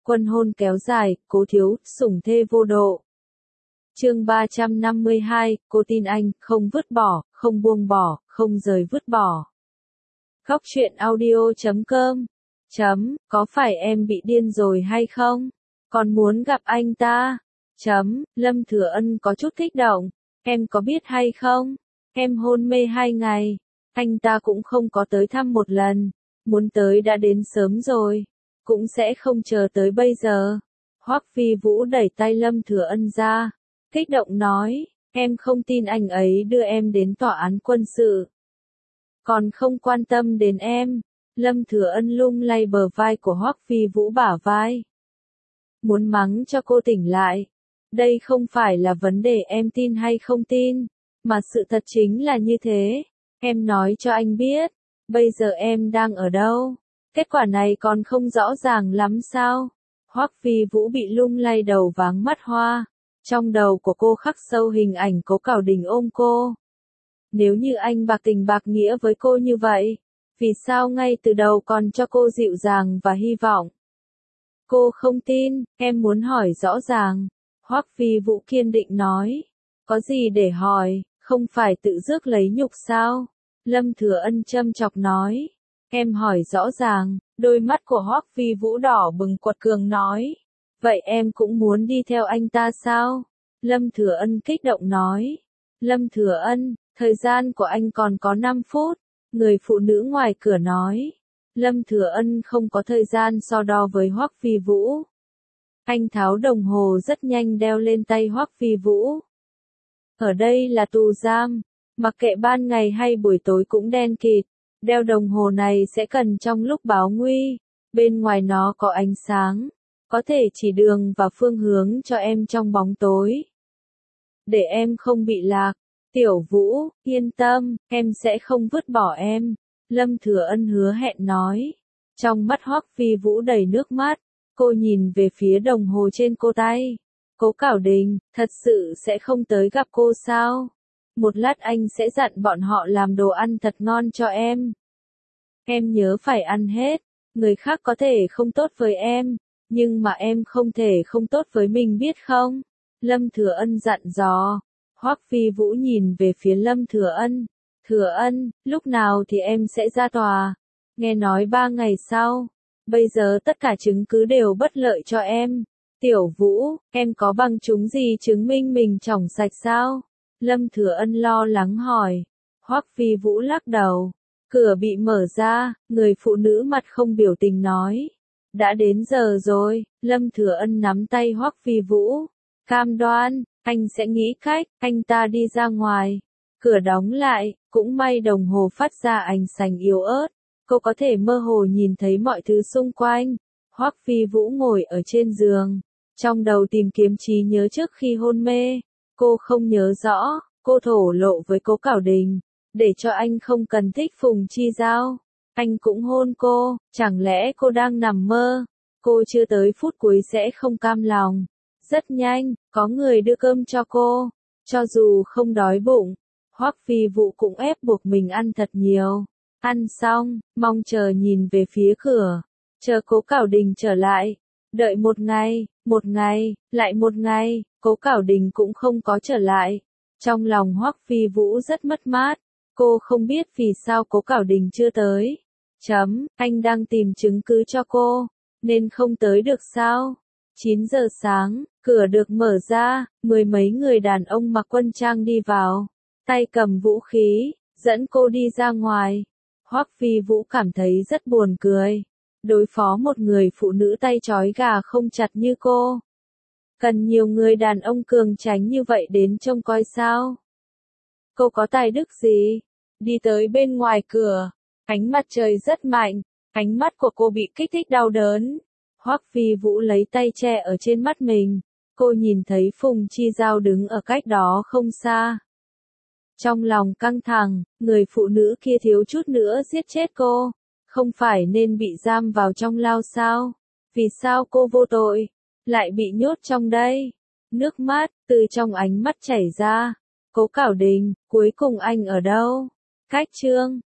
Quân hôn kéo dài, Cố Thiếu, sủng thê vô độ. Chương 352, cô tin anh, không vứt bỏ, không buông bỏ, không rời vứt bỏ. Góc truyện audio.com. Có phải em bị điên rồi hay không? Còn muốn gặp anh ta? Lâm Thừa Ân có chút kích động. Em có biết hay không? Em hôn mê 2 ngày. Anh ta cũng không có tới thăm một lần. Muốn tới đã đến sớm rồi. Cũng sẽ không chờ tới bây giờ. Hoắc Phi Vũ đẩy tay Lâm Thừa Ân ra. Kích động nói, em không tin anh ấy đưa em đến tòa án quân sự. Còn không quan tâm đến em. Lâm Thừa Ân lung lay bờ vai của Hoắc Phi Vũ bả vai. Muốn mắng cho cô tỉnh lại. Đây không phải là vấn đề em tin hay không tin, mà sự thật chính là như thế. Em nói cho anh biết, bây giờ em đang ở đâu? Kết quả này còn không rõ ràng lắm sao? Hoắc Phi Vũ bị lung lay đầu váng mắt hoa. Trong đầu của cô khắc sâu hình ảnh Cố Cảo Đình ôm cô. Nếu như anh bạc tình bạc nghĩa với cô như vậy, vì sao ngay từ đầu còn cho cô dịu dàng và hy vọng? Cô không tin, em muốn hỏi rõ ràng. Hoắc Phi Vũ kiên định nói. Có gì để hỏi, không phải tự rước lấy nhục sao? Lâm Thừa Ân châm chọc nói. Em hỏi rõ ràng. Đôi mắt của Hoắc Phi Vũ đỏ bừng quật cường nói. Vậy em cũng muốn đi theo anh ta sao? Lâm Thừa Ân kích động nói. Lâm Thừa Ân, thời gian của anh còn có 5 phút. Người phụ nữ ngoài cửa nói. Lâm Thừa Ân không có thời gian so đo với Hoắc Phi Vũ. Anh tháo đồng hồ rất nhanh đeo lên tay Hoắc Phi Vũ. Ở đây là tù giam, mặc kệ ban ngày hay buổi tối cũng đen kịt. Đeo đồng hồ này sẽ cần trong lúc báo nguy. Bên ngoài nó có ánh sáng, có thể chỉ đường và phương hướng cho em trong bóng tối. Để em không bị lạc. Tiểu Vũ, yên tâm, em sẽ không vứt bỏ em. Lâm Thừa Ân hứa hẹn nói. Trong mắt Hoắc Phi Vũ đầy nước mắt. Cô nhìn về phía đồng hồ trên cô tay. Cố Cảo Đình, thật sự sẽ không tới gặp cô sao? Một lát anh sẽ dặn bọn họ làm đồ ăn thật ngon cho em. Em nhớ phải ăn hết. Người khác có thể không tốt với em, nhưng mà em không thể không tốt với mình biết không? Lâm Thừa Ân dặn dò. Hoắc Phi Vũ nhìn về phía Lâm Thừa Ân. Thừa Ân, lúc nào thì em sẽ ra tòa? Nghe nói 3 ngày sau. Bây giờ tất cả chứng cứ đều bất lợi cho em. Tiểu Vũ, em có bằng chứng gì chứng minh mình trong sạch sao? Lâm Thừa Ân lo lắng hỏi. Hoắc Phi Vũ lắc đầu. Cửa bị mở ra, người phụ nữ mặt không biểu tình nói. Đã đến giờ rồi. Lâm Thừa Ân nắm tay Hoắc Phi Vũ. Cam đoan, anh sẽ nghĩ cách. Anh ta đi ra ngoài. Cửa đóng lại, cũng may đồng hồ phát ra ánh sáng yếu ớt. Cô có thể mơ hồ nhìn thấy mọi thứ xung quanh. Hoắc Phi Vũ ngồi ở trên giường. Trong đầu tìm kiếm trí nhớ trước khi hôn mê. Cô không nhớ rõ, cô thổ lộ với Cố Cảo Đình. Để cho anh không cần thích Phùng Chi Giao. Anh cũng hôn cô, chẳng lẽ cô đang nằm mơ? Cô chưa tới phút cuối sẽ không cam lòng. Rất nhanh, có người đưa cơm cho cô. Cho dù không đói bụng, Hoắc Phi Vũ cũng ép buộc mình ăn thật nhiều. Ăn xong, mong chờ nhìn về phía cửa. Chờ Cố Cảo Đình trở lại. Đợi một ngày, lại một ngày, Cố Cảo Đình cũng không có trở lại. Trong lòng Hoắc Phi Vũ rất mất mát. Cô không biết vì sao Cố Cảo Đình chưa tới. Anh đang tìm chứng cứ cho cô, nên không tới được sao? 9 giờ sáng, cửa được mở ra, 10 mấy người đàn ông mặc quân trang đi vào. Tay cầm vũ khí, dẫn cô đi ra ngoài. Hoắc Phi Vũ cảm thấy rất buồn cười. Đối phó một người phụ nữ tay trói gà không chặt như cô. Cần nhiều người đàn ông cường tráng như vậy đến trông coi sao? Cô có tài đức gì? Đi tới bên ngoài cửa. Ánh mặt trời rất mạnh. Ánh mắt của cô bị kích thích đau đớn. Hoắc Phi Vũ lấy tay che ở trên mắt mình. Cô nhìn thấy Phùng Chi Giao đứng ở cách đó không xa. Trong lòng căng thẳng, người phụ nữ kia thiếu chút nữa giết chết cô. Không phải nên bị giam vào trong lao sao? Vì sao cô vô tội, lại bị nhốt trong đây? Nước mắt, từ trong ánh mắt chảy ra. Cố Cảo Đình, cuối cùng anh ở đâu? Cách chương